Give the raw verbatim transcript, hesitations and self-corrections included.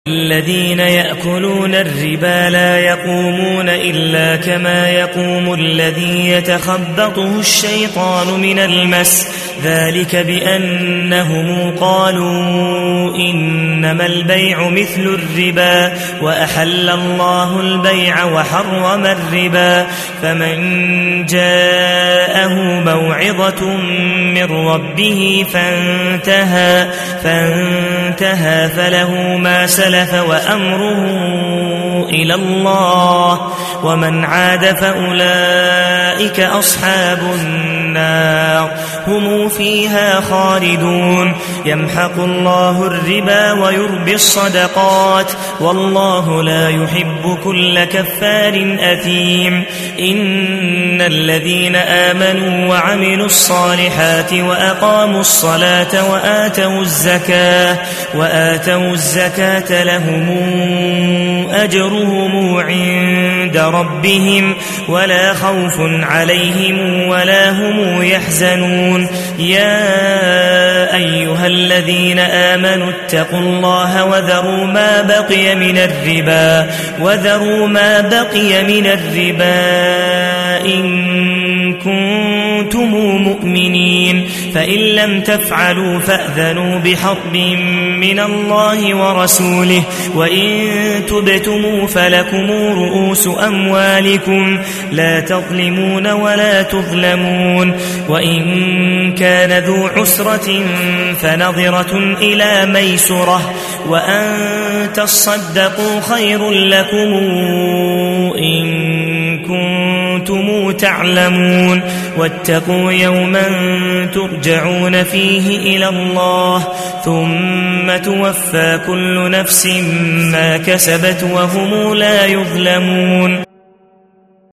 الذين يأكلون الربا لا يقومون إلا كما يقوم الذي يتخبطه الشيطان من المس ذلك بأنهم قالوا إنما البيع مثل الربا وأحل الله البيع وحرم الربا فمن جاءه موعظة من ربه فانتهى, فانتهى فله ما سلف وأمره إلى الله ومن عاد فأولئك أصحاب النار هم فيها خالدون يمحق الله الربا ويربي الصدقات والله لا يحب كل كفار أثيم إن الذين آمنوا وعملوا الصالحات وأقاموا الصلاة وآتوا الزكاة وآتوا الزكاة لهم أجرهم عند ربهم ولا خوف عليهم ولا هم يحزنون يا أيها الذين آمنوا اتقوا الله وذروا ما بقي من الربا وذروا ما بقي من الربا إن كنتم مؤمنين فإن لم تفعلوا فأذنوا بحرب من الله ورسوله وإن تبتموا فلكم رؤوس أموالكم لا تظلمون ولا تظلمون وإن كان ذو عسرة فنظرة إلى ميسرة وأن تصدقوا خير لكم إن كنتم تعلمون واتقوا يوما ترجعون فيه إلى الله ثم توفى كل نفس ما كسبت وهم لا يظلمون.